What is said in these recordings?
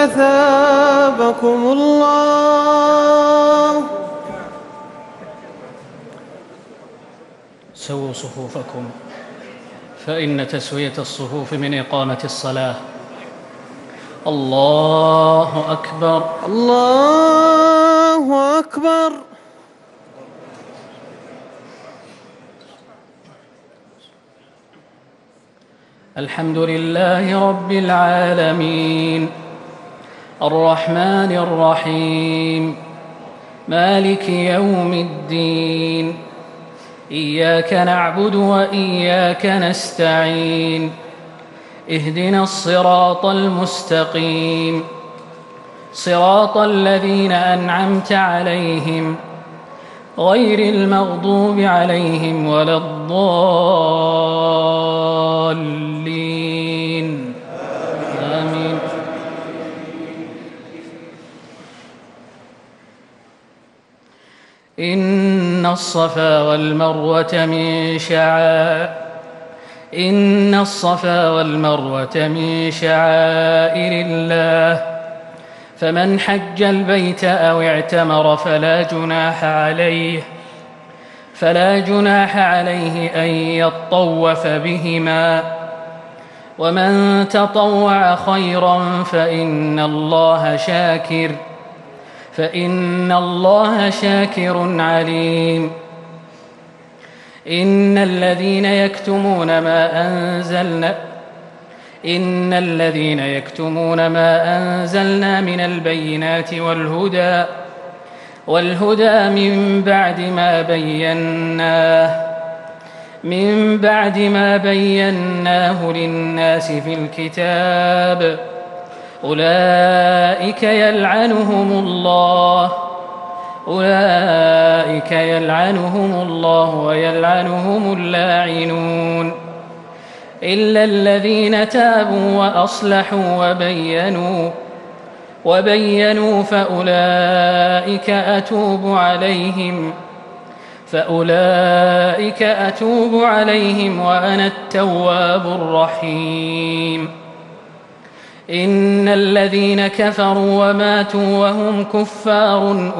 أثابكم الله. سووا صفوفكم فإن تسوية الصفوف من إقامة الصلاة. الله أكبر الله أكبر. الحمد لله رب العالمين الرحمن الرحيم مالك يوم الدين إياك نعبد وإياك نستعين اهدنا الصراط المستقيم صراط الذين أنعمت عليهم غير المغضوب عليهم ولا الضالين آمين. إن الصفا والمروة من شعائر الله فمن حج البيت أو اعتمر فلا جناح عليه أن يطوف بهما ومن تطوع خيرا فإن الله شاكر عليم. إن الذين يكتمون ما أنزلنا من البينات والهدى من بعد ما بيناه للناس في الكتاب أولئك يلعنهم الله ويلعنهم اللاعنون إلا الذين تابوا وأصلحوا وبينوا فأولئك أتوب عليهم وأنا التواب الرحيم. إن الذين كفروا وماتوا وهم كفار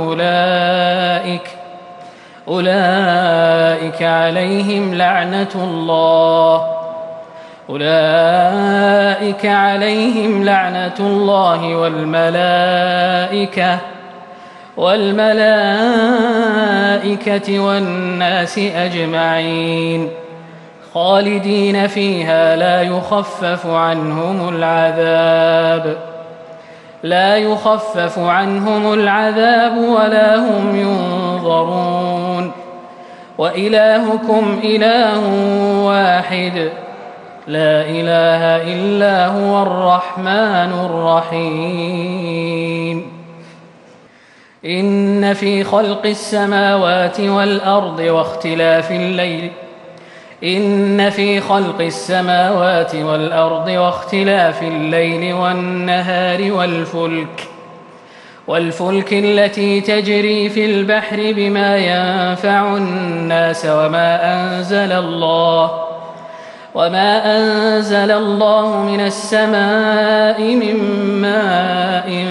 أولئك عليهم لعنة الله والملائكة والناس أجمعين خالدين فيها لا يخفف عنهم العذاب ولا هم ينظرون وإلهكم إله واحد لا إله إلا هو الرحمن الرحيم. إن في خلق السماوات والأرض واختلاف الليل والنهار والفلك التي تجري في البحر بما ينفع الناس وما أنزل الله من السماء من ماء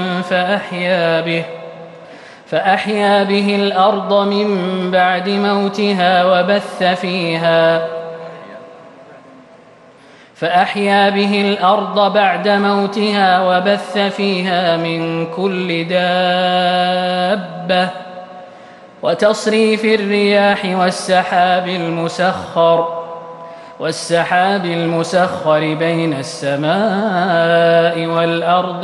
فأحيا به الأرض من بعد موتها وبث فيها من كل دابة وتصريف الرياح والسحاب المسخر بين السماء والأرض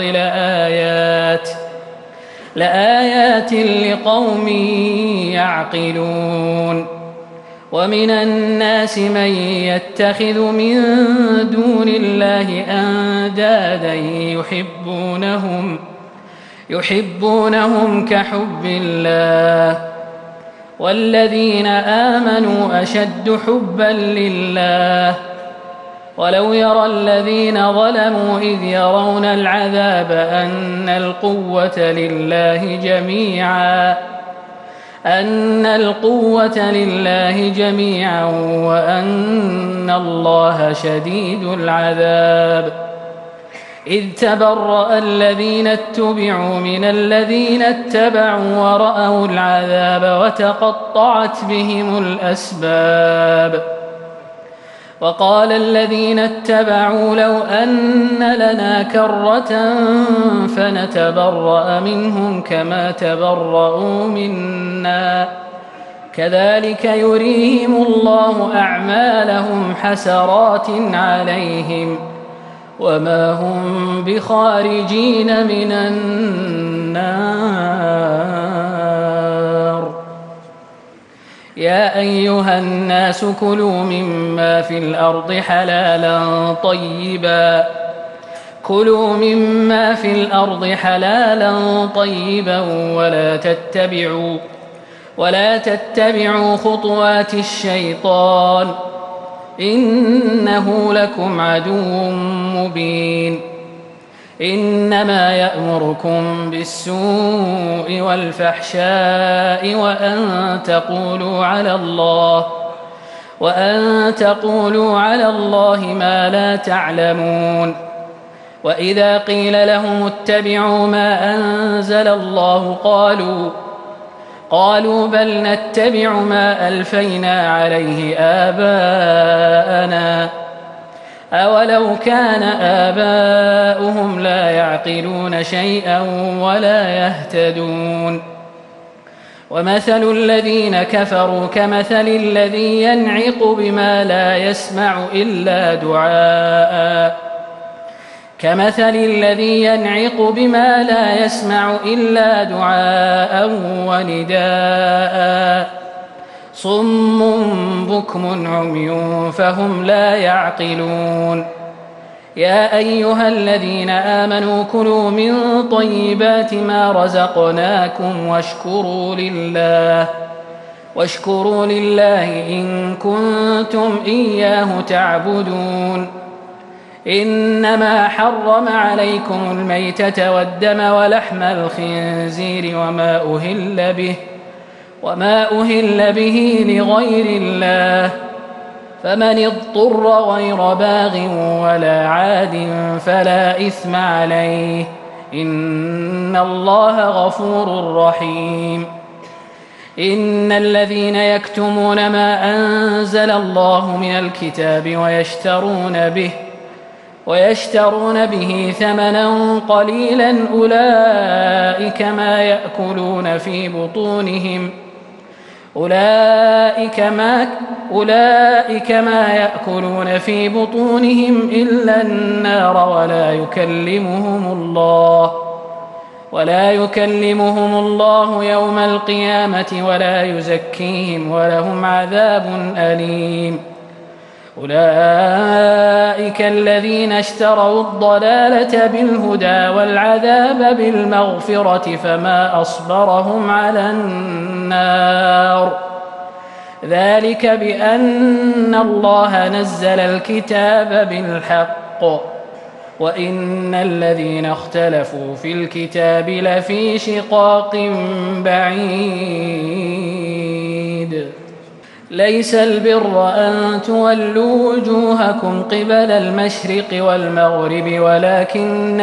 لآيات لقوم يعقلون. ومن الناس من يتخذ من دون الله أندادا يحبونهم كحب الله والذين آمنوا أشد حبا لله ولو يرى الذين ظلموا إذ يرون العذاب أن القوة لله جميعا وأن الله شديد العذاب. إذ تبرأ الذين اتبعوا من الذين اتبعوا ورأوا العذاب وتقطعت بهم الأسباب وقال الذين اتبعوا لو أن لنا كرة فنتبرأ منهم كما تبرؤوا منا كذلك يريهم الله أعمالهم حسرات عليهم وما هم بخارجين من النار يا أيها الناس كلوا مما في الأرض حلالا طيبا ولا تتبعوا خطوات الشيطان إنه لكم عدو مبين إنما يأمركم بالسوء والفحشاء وأن تقولوا على الله ما لا تعلمون وإذا قيل لهم اتبعوا ما أنزل الله قالوا بل نتبع ما ألفينا عليه آباءنا أولو كان آباؤهم لا يعقلون شيئا ولا يهتدون ومثل الذين كفروا كمثل الذي ينعق بما لا يسمع إلا دعاء ونداء صم بكم عمي فهم لا يعقلون يا أيها الذين آمنوا كلوا من طيبات ما رزقناكم واشكروا لله إن كنتم إياه تعبدون إنما حرم عليكم الميتة والدم ولحم الخنزير وما أهل به لغير الله فمن اضطر غير باغ ولا عاد فلا إثم عليه إن الله غفور رحيم إن الذين يكتمون ما أنزل الله من الكتاب ويشترون به ثمنا قليلا أولئك ما يأكلون في بطونهم إلا النار ولا يكلمهم الله يوم القيامة ولا يزكيهم ولهم عذاب أليم أولئك الذين اشتروا الضلالة بالهدى والعذاب بالمغفرة فما أصبرهم على النار ذلك بأن الله نزل الكتاب بالحق وإن الذين اختلفوا في الكتاب لفي شقاق بعيد ليس البر أن تولوا وجوهكم قبل المشرق والمغرب ولكن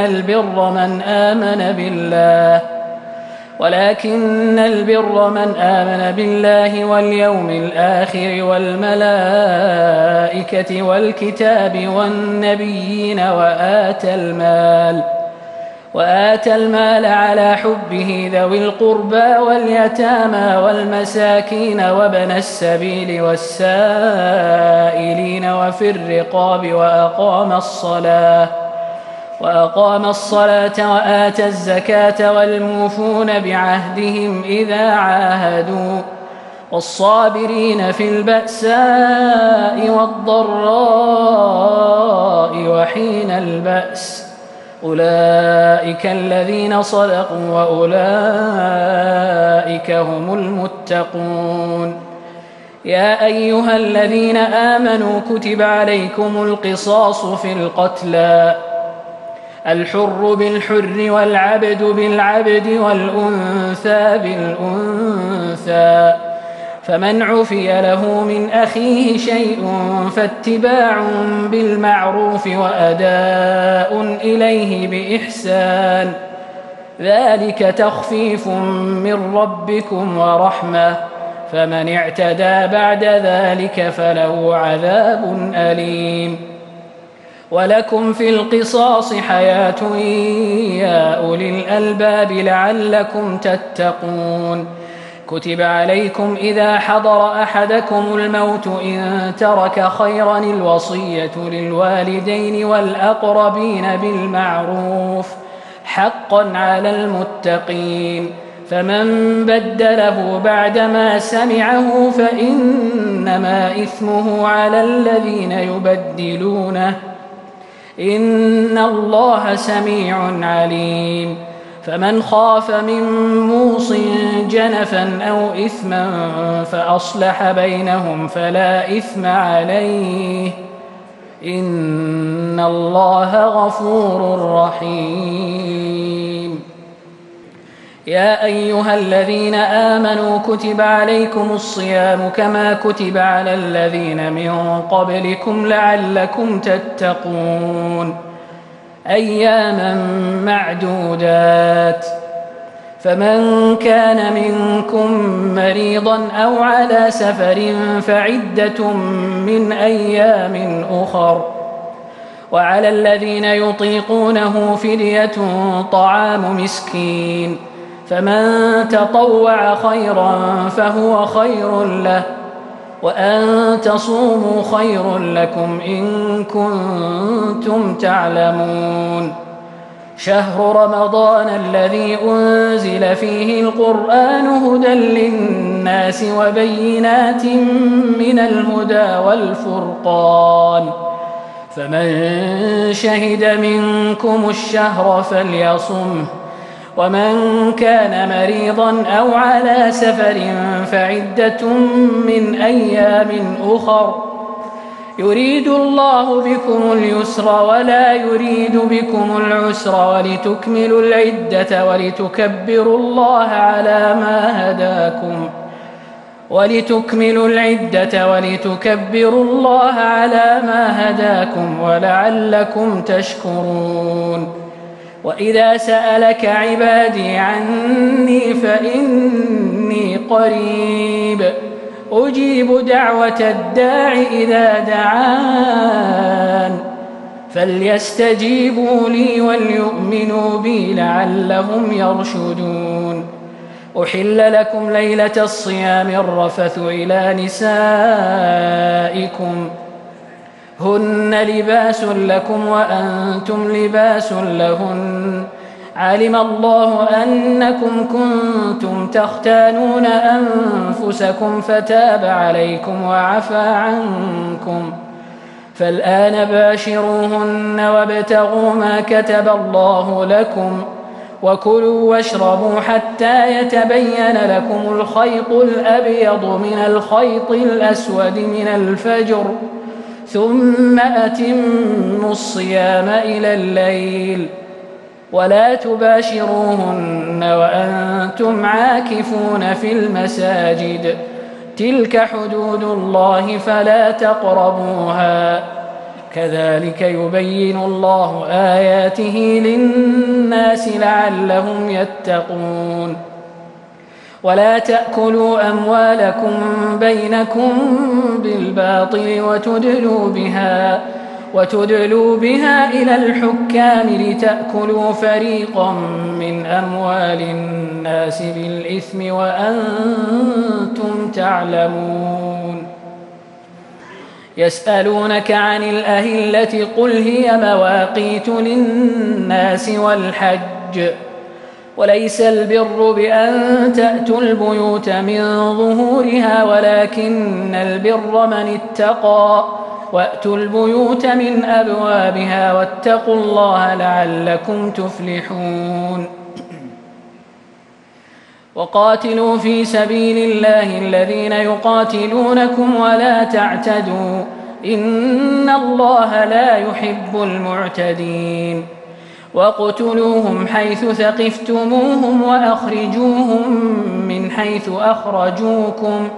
البر من آمن بالله واليوم الآخر والملائكة والكتاب والنبيين وآتى المال على حبه ذوي القربى واليتامى والمساكين وابن السبيل والسائلين وفي الرقاب وأقام الصلاة وآتى الزكاة والموفون بعهدهم إذا عاهدوا والصابرين في البأساء والضراء وحين البأس أولئك الذين صدقوا وأولئك هم المتقون يا أيها الذين آمنوا كتب عليكم القصاص في القتلى الحر بالحر والعبد بالعبد والأنثى بالأنثى فمن عفي له من أخيه شيء فاتباع بالمعروف وأداء إليه بإحسان ذلك تخفيف من ربكم ورحمة فمن اعتدى بعد ذلك فله عذاب أليم ولكم في القصاص حياة يا أولي الألباب لعلكم تتقون كتب عليكم إذا حضر أحدكم الموت إن ترك خيرا الوصية للوالدين والأقربين بالمعروف حقا على المتقين فمن بدله بعدما سمعه فإنما إثمه على الذين يبدلونه إن الله سميع عليم فمن خاف من موص جنفا أو إثما فأصلح بينهم فلا إثم عليه إن الله غفور رحيم يا أيها الذين آمنوا كتب عليكم الصيام كما كتب على الذين من قبلكم لعلكم تتقون أياما معدودات فمن كان منكم مريضا أو على سفر فعدة من أيام أخر وعلى الذين يطيقونه فدية طعام مسكين فمن تطوع خيرا فهو خير له وأن تصوموا خير لكم إن كنتم تعلمون شهر رمضان الذي أنزل فيه القرآن هدى للناس وبينات من الهدى والفرقان فمن شهد منكم الشهر فليصمه ومن كان مريضا أو على سفر فعدة من أيام أخر يريد الله بكم اليسر ولا يريد بكم العسر ولتكملوا العدة ولتكبروا الله على ما هداكم ولعلكم تشكرون وإذا سألك عبادي عني فإني قريب أجيب دعوة الداع إذا دعان فليستجيبوا لي وليؤمنوا بي لعلهم يرشدون أحل لكم ليلة الصيام الرفث إلى نسائكم هن لباس لكم وأنتم لباس لهن علم الله أنكم كنتم تختانون أنفسكم فتاب عليكم وعفى عنكم فالآن باشروهن وابتغوا ما كتب الله لكم وكلوا واشربوا حتى يتبين لكم الخيط الأبيض من الخيط الأسود من الفجر ثم أتموا الصيام إلى الليل ولا تباشروهن وأنتم عاكفون في المساجد تلك حدود الله فلا تقربوها كذلك يبين الله آياته للناس لعلهم يتقون ولا تأكلوا أموالكم بينكم بالباطل وتدلوا بها إلى الحكام لتأكلوا فريقا من أموال الناس بالإثم وأنتم تعلمون يسألونك عن الأهلة قل هي مواقيت للناس والحج وليس البر بأن تأتوا البيوت من ظهورها ولكن البر من اتقى وأتوا البيوت من أبوابها واتقوا الله لعلكم تفلحون وقاتلوا في سبيل الله الذين يقاتلونكم ولا تعتدوا إن الله لا يحب المعتدين واقتلوهم حيث ثقفتموهم وأخرجوهم من حيث أخرجوكم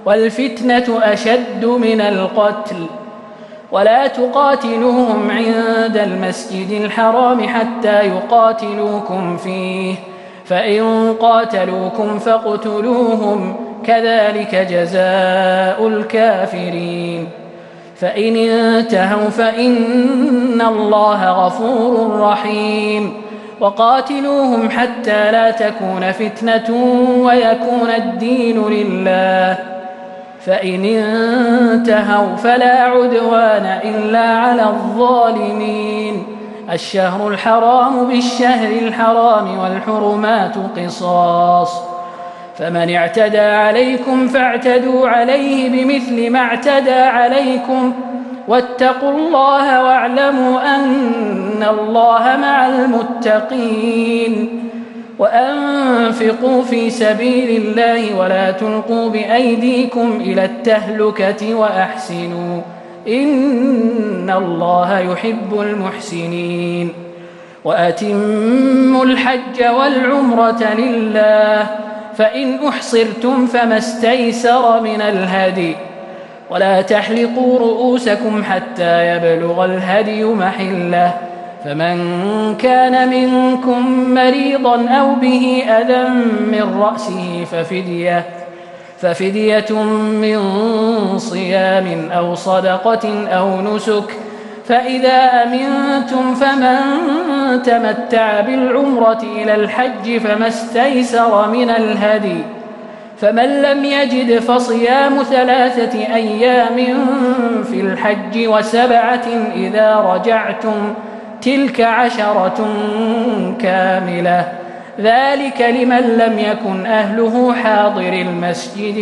والفتنة أشد من القتل ولا تقاتلوهم عند المسجد الحرام حتى يقاتلوكم فيه فإن قاتلوكم فاقتلوهم كذلك جزاء الكافرين فإن انتهوا فإن الله غفور رحيم وقاتلوهم حتى لا تكون فتنة ويكون الدين لله فإن انتهوا فلا عدوان إلا على الظالمين الشهر الحرام بالشهر الحرام والحرمات قصاص فمن اعتدى عليكم فاعتدوا عليه بمثل ما اعتدى عليكم واتقوا الله واعلموا أن الله مع المتقين وأنفقوا في سبيل الله ولا تلقوا بأيديكم إلى التهلكة وأحسنوا إن الله يحب المحسنين وأتموا الحج والعمرة لله فإن أحصرتم فما استيسر من الهدي ولا تحلقوا رؤوسكم حتى يبلغ الهدي محله فمن كان منكم مريضا أو به أذى من رأسه ففدية من صيام أو صدقة أو نسك فإذا أمنتم فمن تمتع بالعمرة إلى الحج فما استيسر من الهدي فمن لم يجد فصيام 3 أيام في الحج و7 إذا رجعتم تلك 10 كاملة ذلك لمن لم يكن أهله حاضر المسجد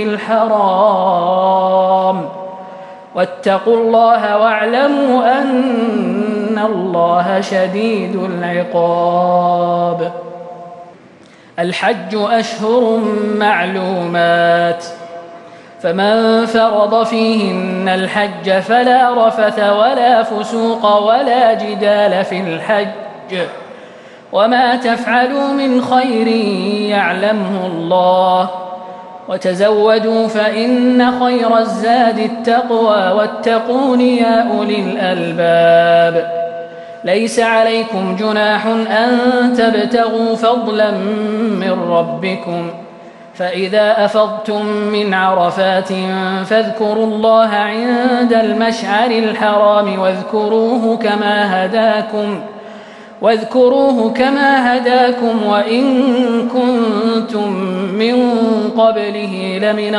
الحرام واتقوا الله واعلموا أن الله شديد العقاب الحج أشهر معلومات فمن فرض فيهن الحج فلا رفث ولا فسوق ولا جدال في الحج وما تفعلوا من خير يعلمه الله وتزودوا فإن خير الزاد التقوى واتقون يا أولي الألباب ليس عليكم جناح أن تبتغوا فضلا من ربكم فإذا أفضتم من عرفات فاذكروا الله عند المشعر الحرام واذكروه كما هداكم وإن كنتم من قبله لمن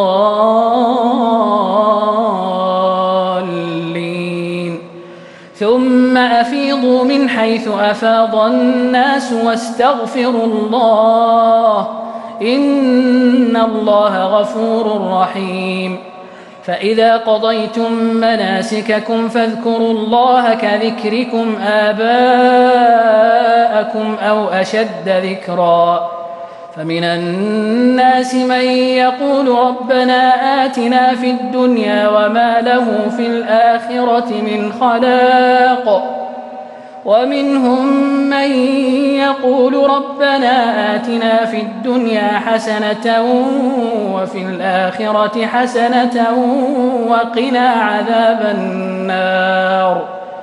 الضالين ثم أفيضوا من حيث أفاض الناس واستغفروا الله إن الله غفور رحيم فإذا قضيتم مناسككم فاذكروا الله كذكركم آباءكم أو أشد ذكرا فمن الناس من يقول ربنا آتنا في الدنيا وما له في الآخرة من خلاق ومنهم من يقول ربنا آتنا في الدنيا حسنة وفي الآخرة حسنة وقنا عذاب النار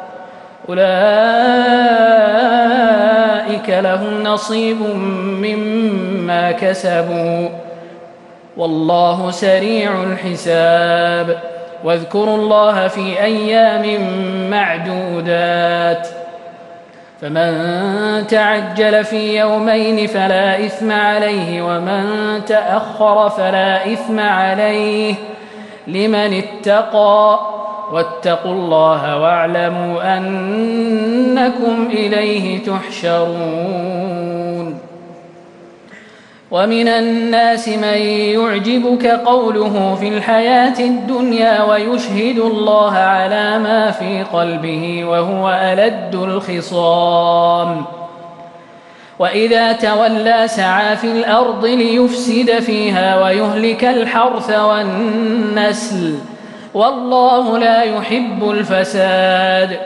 أولئك لهم نصيب مما كسبوا والله سريع الحساب واذكروا الله في أيام معدودات فمن تعجل في يومين فلا إثم عليه ومن تأخر فلا إثم عليه لمن اتقى واتقوا الله واعلموا أنكم إليه تحشرون ومن الناس من يعجبك قوله في الحياة الدنيا ويشهد الله على ما في قلبه وهو ألد الخصام وإذا تولى سعى في الأرض ليفسد فيها ويهلك الحرث والنسل والله لا يحب الفساد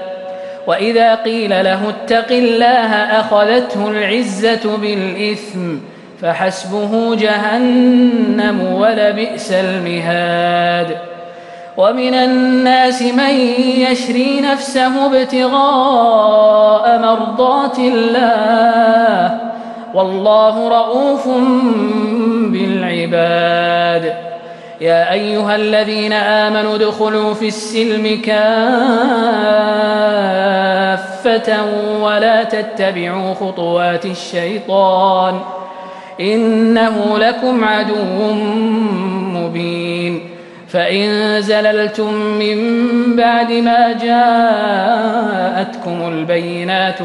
وإذا قيل له اتق الله أخذته العزة بالإثم فحسبه جهنم ولبئس المهاد. ومن الناس من يشري نفسه ابتغاء مرضات الله والله رؤوف بالعباد. يا أيها الذين آمنوا ادخلوا في السلم كافة ولا تتبعوا خطوات الشيطان إنه لكم عدو مبين. فإن زللتم من بعد ما جاءتكم البينات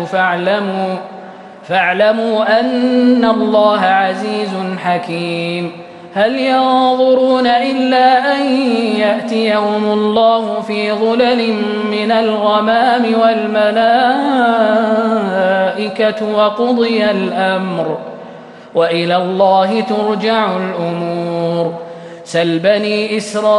فاعلموا أن الله عزيز حكيم. هل ينظرون إلا أن يأتيهم الله في ظلل من الغمام والملائكة وقضي الأمر وإلى الله ترجع الأمور. سل بني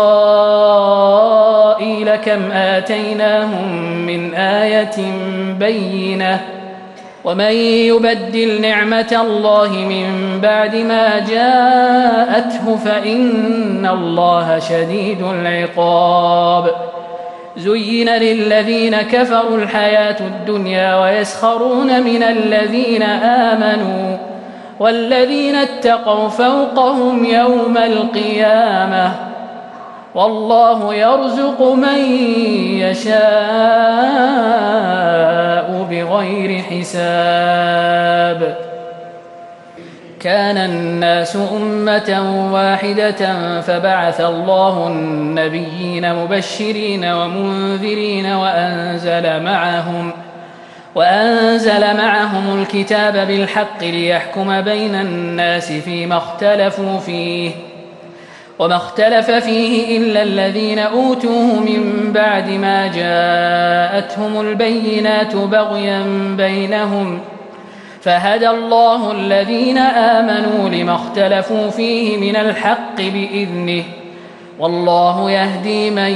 إسرائيل كم آتيناهم من آية بينة ومن يبدل نعمة الله من بعد ما جاءته فإن الله شديد العقاب. زين للذين كفروا الحياة الدنيا ويسخرون من الذين آمنوا والذين اتقوا فوقهم يوم القيامة والله يرزق من يشاء بغير حساب. كان الناس أمة واحدة فبعث الله النبيين مبشرين ومنذرين وأنزل معهم الكتاب بالحق ليحكم بين الناس فيما اختلفوا فيه وما اختلف فيه إلا الذين أوتوه من بعد ما جاءتهم البينات بغيا بينهم فهدى الله الذين آمنوا لما اختلفوا فيه من الحق بإذنه والله يهدي من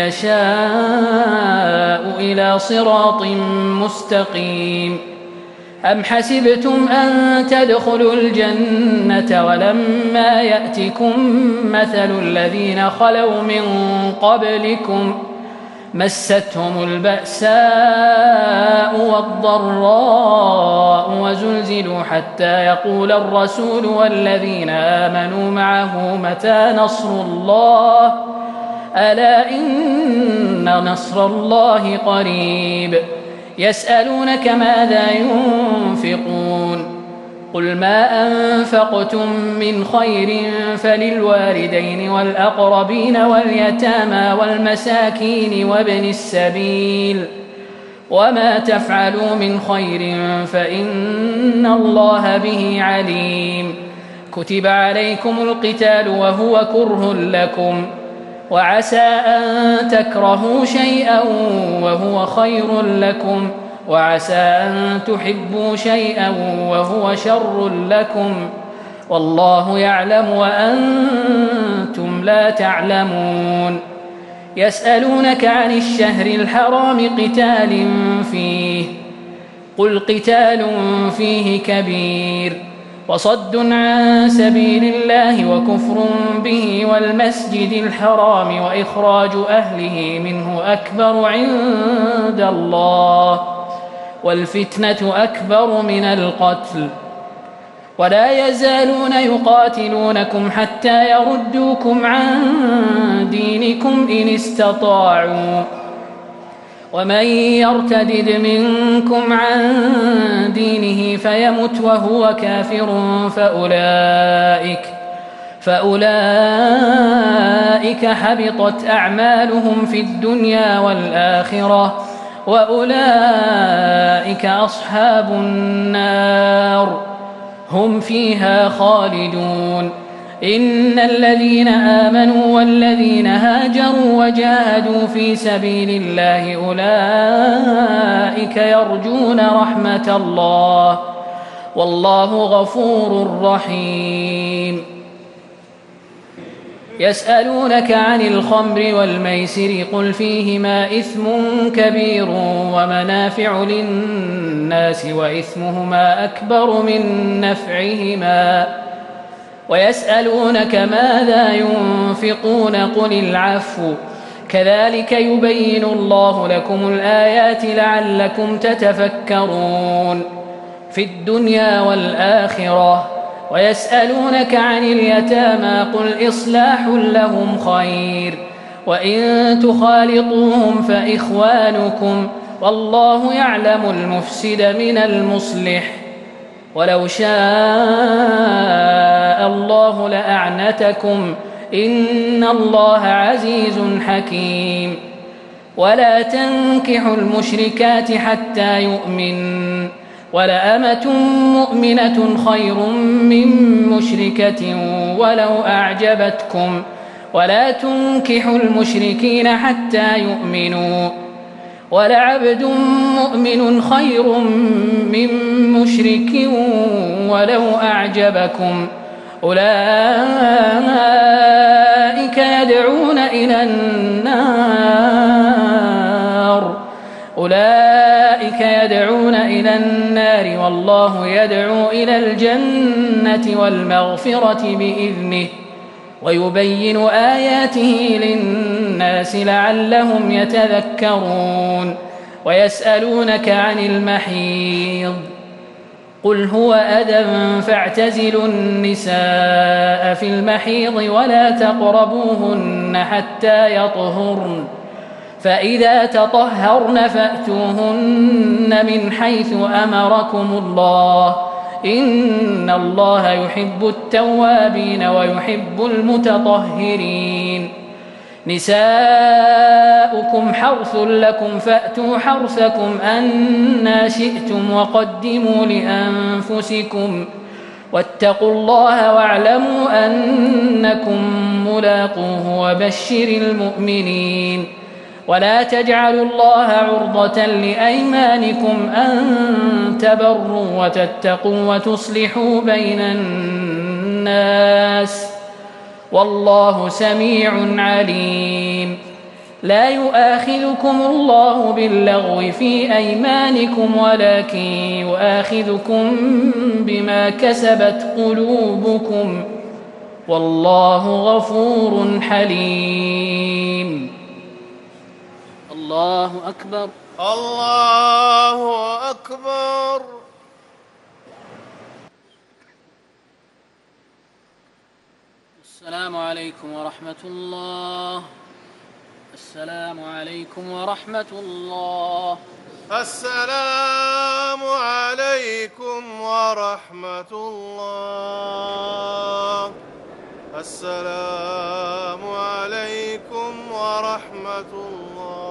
يشاء إلى صراط مستقيم. أم حسبتم أن تدخلوا الجنة ولما يأتكم مثل الذين خلوا من قبلكم مستهم البأساء والضراء وزلزلوا حتى يقول الرسول والذين آمنوا معه متى نصر الله ألا إن نصر الله قريب. يسألونك ماذا ينفقون قل ما أنفقتم من خير فللوالدين والأقربين واليتامى والمساكين وابن السبيل وما تفعلوا من خير فإن الله به عليم. كتب عليكم القتال وهو كره لكم وعسى أن تكرهوا شيئا وهو خير لكم وعسى أن تحبوا شيئا وهو شر لكم والله يعلم وأنتم لا تعلمون. يسألونك عن الشهر الحرام قتال فيه قل قتال فيه كبير وصد عن سبيل الله وكفر به والمسجد الحرام وإخراج أهله منه أكبر عند الله والفتنة أكبر من القتل ولا يزالون يقاتلونكم حتى يردوكم عن دينكم إن استطاعوا ومن يرتدد منكم عن دينه فيمت وهو كافر فأولئك حبطت أعمالهم في الدنيا والآخرة وأولئك أصحاب النار هم فيها خالدون. إن الذين آمنوا والذين هاجروا وجاهدوا في سبيل الله أولئك يرجون رحمة الله والله غفور رحيم. يسألونك عن الخمر والميسر قل فيهما إثم كبير ومنافع للناس وإثمهما أكبر من نفعهما ويسألونك ماذا ينفقون قل العفو كذلك يبين الله لكم الآيات لعلكم تتفكرون في الدنيا والآخرة. ويسألونك عن اليتامى قل إصلاح لهم خير وإن تخالطوهم فإخوانكم والله يعلم المفسد من المصلح ولو شاء الله لأعنتكم إن الله عزيز حكيم. ولا تنكحوا المشركات حتى يؤمن ولأمة مؤمنة خير من مشركة ولو أعجبتكم ولا تنكحوا المشركين حتى يؤمنوا ولعبد مؤمن خير من مشرك ولو أعجبكم أولئك يدعون إلى النار والله يدعو إلى الجنة والمغفرة بإذنه ويبين آياته للناس لعلهم يتذكرون. ويسألونك عن المحيض قل هو أذى فاعتزلوا النساء في المحيض ولا تقربوهن حتى يطهرن فإذا تطهرن فأتوهن من حيث أمركم الله إن الله يحب التوابين ويحب المتطهرين. نساؤكم حرث لكم فأتوا حرثكم أنى شئتم وقدموا لأنفسكم واتقوا الله واعلموا أنكم ملاقوه وبشر المؤمنين. ولا تجعلوا الله عرضة لأيمانكم أن تبروا وتتقوا وتصلحوا بين الناس والله سميع عليم. لا يؤاخذكم الله باللغو في أيمانكم ولكن يؤاخذكم بما كسبت قلوبكم والله غفور حليم. الله أكبر الله أكبر. السلام عليكم ورحمة الله. السلام عليكم ورحمة الله. السلام عليكم ورحمة الله. السلام عليكم ورحمة الله.